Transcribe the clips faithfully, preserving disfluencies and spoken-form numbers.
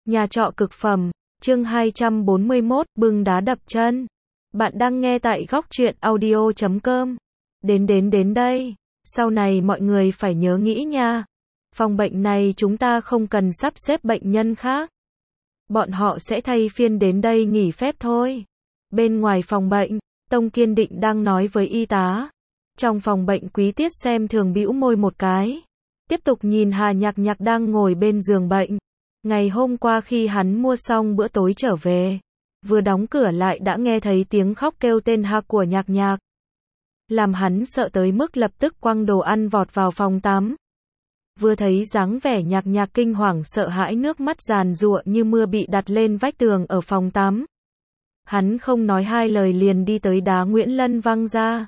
Nhà trọ cực phẩm, chương hai trăm bốn mươi mốt, bưng đá đập chân. Bạn đang nghe tại góc truyện audio chấm com. Đến đến đến đây, sau này mọi người phải nhớ nghĩ nha. Phòng bệnh này chúng ta không cần sắp xếp bệnh nhân khác. Bọn họ sẽ thay phiên đến đây nghỉ phép thôi. Bên ngoài phòng bệnh, Tông Kiên Định đang nói với y tá. Trong phòng bệnh Quý Tiết xem thường bĩu môi một cái. Tiếp tục nhìn Hà Nhạc Nhạc đang ngồi bên giường bệnh. Ngày hôm qua khi hắn mua xong bữa tối trở về, vừa đóng cửa lại đã nghe thấy tiếng khóc kêu tên Hà của Nhạc Nhạc. Làm hắn sợ tới mức lập tức quăng đồ ăn vọt vào phòng tắm. Vừa thấy dáng vẻ Nhạc Nhạc kinh hoàng sợ hãi, nước mắt giàn giụa như mưa bị đặt lên vách tường ở phòng tắm. Hắn không nói hai lời liền đi tới đá Nguyễn Lân văng ra.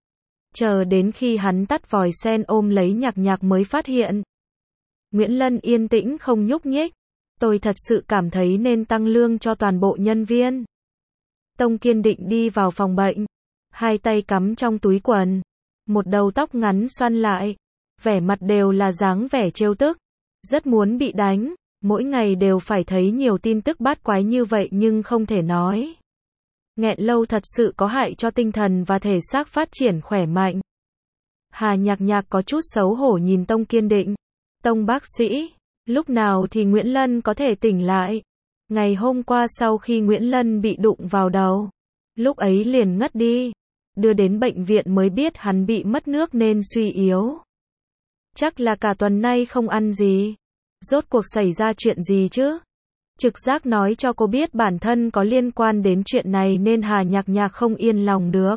Chờ đến khi hắn tắt vòi sen ôm lấy Nhạc Nhạc mới phát hiện. Nguyễn Lân yên tĩnh không nhúc nhích. Tôi thật sự cảm thấy nên tăng lương cho toàn bộ nhân viên. Tông Kiên Định đi vào phòng bệnh. Hai tay cắm trong túi quần. Một đầu tóc ngắn xoăn lại. Vẻ mặt đều là dáng vẻ trêu tức. Rất muốn bị đánh. Mỗi ngày đều phải thấy nhiều tin tức bát quái như vậy nhưng không thể nói. Nghẹn lâu thật sự có hại cho tinh thần và thể xác phát triển khỏe mạnh. Hà Nhạc Nhạc có chút xấu hổ nhìn Tông Kiên Định. Tông bác sĩ, lúc nào thì Nguyễn Lân có thể tỉnh lại? Ngày hôm qua sau khi Nguyễn Lân bị đụng vào đầu, lúc ấy liền ngất đi. Đưa đến bệnh viện mới biết hắn bị mất nước nên suy yếu. Chắc là cả tuần nay không ăn gì. Rốt cuộc xảy ra chuyện gì chứ? Trực giác nói cho cô biết bản thân có liên quan đến chuyện này nên Hà Nhạc Nhạc không yên lòng được.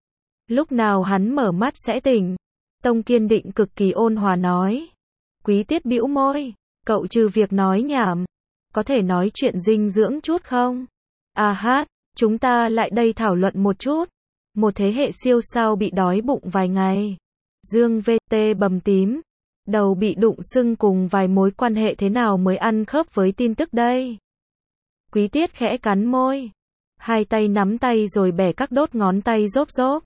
Lúc nào hắn mở mắt sẽ tỉnh? Tông Kiên Định cực kỳ ôn hòa nói. Quý Tiết bĩu môi. Cậu trừ việc nói nhảm, có thể nói chuyện dinh dưỡng chút không? À hát, chúng ta lại đây thảo luận một chút. Một thế hệ siêu sao bị đói bụng vài ngày. Dương vê tê bầm tím. Đầu bị đụng sưng cùng vài mối quan hệ thế nào mới ăn khớp với tin tức đây? Quý Tiết khẽ cắn môi. Hai tay nắm tay rồi bẻ các đốt ngón tay rốp rốp.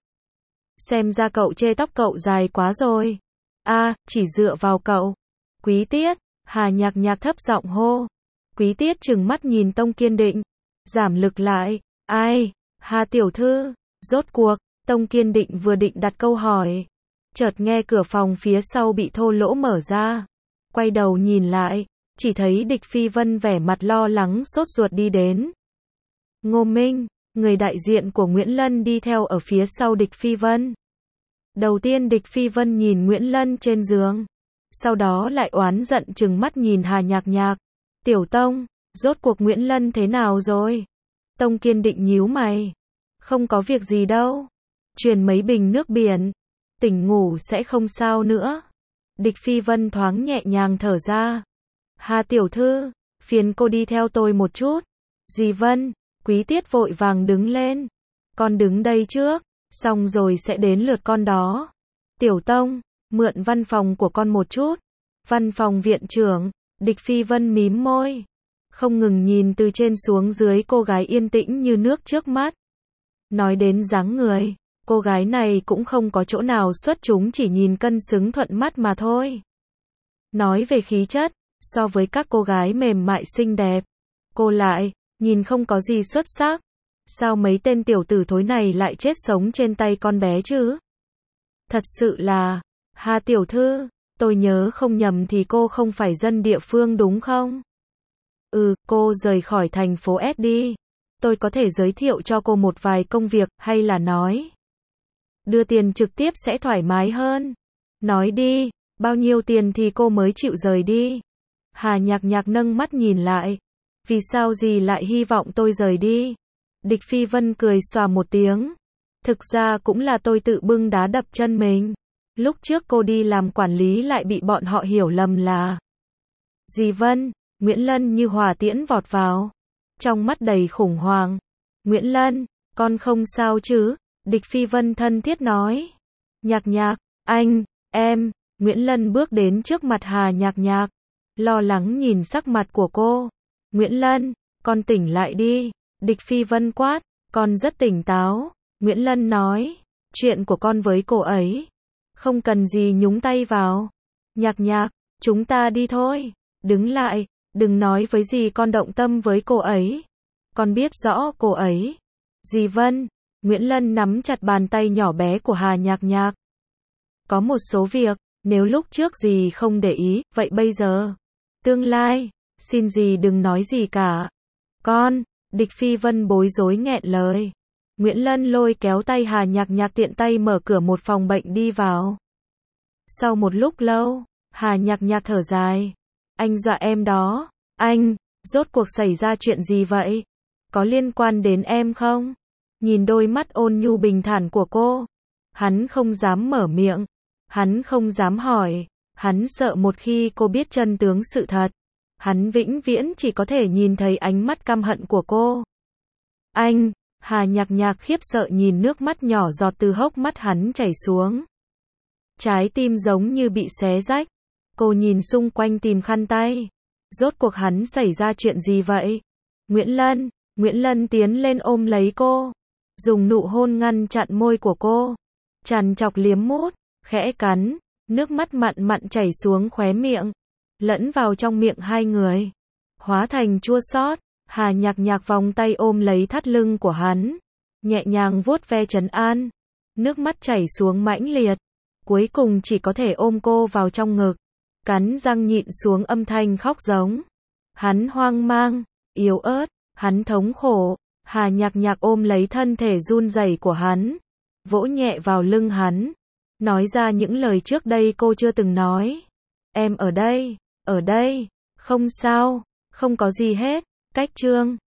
Xem ra cậu chê tóc cậu dài quá rồi. À, chỉ dựa vào cậu. Quý Tiết, Hà Nhạc Nhạc thấp giọng hô. Quý Tiết trừng mắt nhìn Tông Kiên Định. Giảm lực lại. Ai? Hà tiểu thư. Rốt cuộc, Tông Kiên Định vừa định đặt câu hỏi. Chợt nghe cửa phòng phía sau bị thô lỗ mở ra. Quay đầu nhìn lại, chỉ thấy Địch Phi Vân vẻ mặt lo lắng sốt ruột đi đến. Ngô Minh, người đại diện của Nguyễn Lân đi theo ở phía sau Địch Phi Vân. Đầu tiên Địch Phi Vân nhìn Nguyễn Lân trên giường. Sau đó lại oán giận trừng mắt nhìn Hà Nhạc Nhạc. Tiểu Tông, rốt cuộc Nguyễn Lân thế nào rồi? Tông Kiên Định nhíu mày. Không có việc gì đâu. Truyền mấy bình nước biển. Tỉnh ngủ sẽ không sao nữa. Địch Phi Vân thoáng nhẹ nhàng thở ra. Hà tiểu thư, phiền cô đi theo tôi một chút. Dì Vân, Quý Tiết vội vàng đứng lên. Con đứng đây trước, xong rồi sẽ đến lượt con đó. Tiểu Tông, mượn văn phòng của con một chút. Văn phòng viện trưởng. Địch Phi Vân mím môi. Không ngừng nhìn từ trên xuống dưới cô gái yên tĩnh như nước trước mắt. Nói đến dáng người, cô gái này cũng không có chỗ nào xuất chúng, chỉ nhìn cân xứng thuận mắt mà thôi. Nói về khí chất, so với các cô gái mềm mại xinh đẹp, cô lại, nhìn không có gì xuất sắc. Sao mấy tên tiểu tử thối này lại chết sống trên tay con bé chứ? Thật sự là, Hà tiểu thư, tôi nhớ không nhầm thì cô không phải dân địa phương đúng không? Ừ, cô rời khỏi thành phố S đi. Tôi có thể giới thiệu cho cô một vài công việc, hay là nói đưa tiền trực tiếp sẽ thoải mái hơn. Nói đi, bao nhiêu tiền thì cô mới chịu rời đi? Hà Nhạc Nhạc nâng mắt nhìn lại. Vì sao gì lại hy vọng tôi rời đi? Địch Phi Vân cười xòa một tiếng. Thực ra cũng là tôi tự bưng đá đập chân mình. Lúc trước cô đi làm quản lý lại bị bọn họ hiểu lầm là dì Vân. Nguyễn Lân như hỏa tiễn vọt vào. Trong mắt đầy khủng hoảng. Nguyễn Lân, con không sao chứ? Địch Phi Vân thân thiết nói. Nhạc Nhạc, anh, em. Nguyễn Lân bước đến trước mặt Hà Nhạc Nhạc. Lo lắng nhìn sắc mặt của cô. Nguyễn Lân, con tỉnh lại đi. Địch Phi Vân quát. Con rất tỉnh táo. Nguyễn Lân nói. Chuyện của con với cô ấy. Không cần gì nhúng tay vào. Nhạc Nhạc, chúng ta đi thôi. Đứng lại. Đừng nói với dì con động tâm với cô ấy. Con biết rõ cô ấy. Dì Vân. Nguyễn Lân nắm chặt bàn tay nhỏ bé của Hà Nhạc Nhạc. Có một số việc, nếu lúc trước dì không để ý, vậy bây giờ, tương lai, xin dì đừng nói gì cả. Con, Địch Phi Vân bối rối nghẹn lời. Nguyễn Lân lôi kéo tay Hà Nhạc Nhạc tiện tay mở cửa một phòng bệnh đi vào. Sau một lúc lâu, Hà Nhạc Nhạc thở dài. Anh dọa em đó. Anh, rốt cuộc xảy ra chuyện gì vậy? Có liên quan đến em không? Nhìn đôi mắt ôn nhu bình thản của cô, hắn không dám mở miệng, hắn không dám hỏi, hắn sợ một khi cô biết chân tướng sự thật, hắn vĩnh viễn chỉ có thể nhìn thấy ánh mắt căm hận của cô. Anh, Hà Nhạc Nhạc khiếp sợ nhìn nước mắt nhỏ giọt từ hốc mắt hắn chảy xuống. Trái tim giống như bị xé rách, cô nhìn xung quanh tìm khăn tay. Rốt cuộc hắn xảy ra chuyện gì vậy? Nguyễn Lân, Nguyễn Lân tiến lên ôm lấy cô, dùng nụ hôn ngăn chặn môi của cô, trằn trọc liếm mút, khẽ cắn, nước mắt mặn mặn chảy xuống khóe miệng, lẫn vào trong miệng hai người, hóa thành chua xót. Hà Nhạc Nhạc vòng tay ôm lấy thắt lưng của hắn, nhẹ nhàng vuốt ve trấn an, nước mắt chảy xuống mãnh liệt, cuối cùng chỉ có thể ôm cô vào trong ngực, cắn răng nhịn xuống âm thanh khóc giống. Hắn hoang mang, yếu ớt, hắn thống khổ. Hà Nhạc Nhạc ôm lấy thân thể run rẩy của hắn, vỗ nhẹ vào lưng hắn, nói ra những lời trước đây cô chưa từng nói. Em ở đây, ở đây, không sao, không có gì hết. Cách chương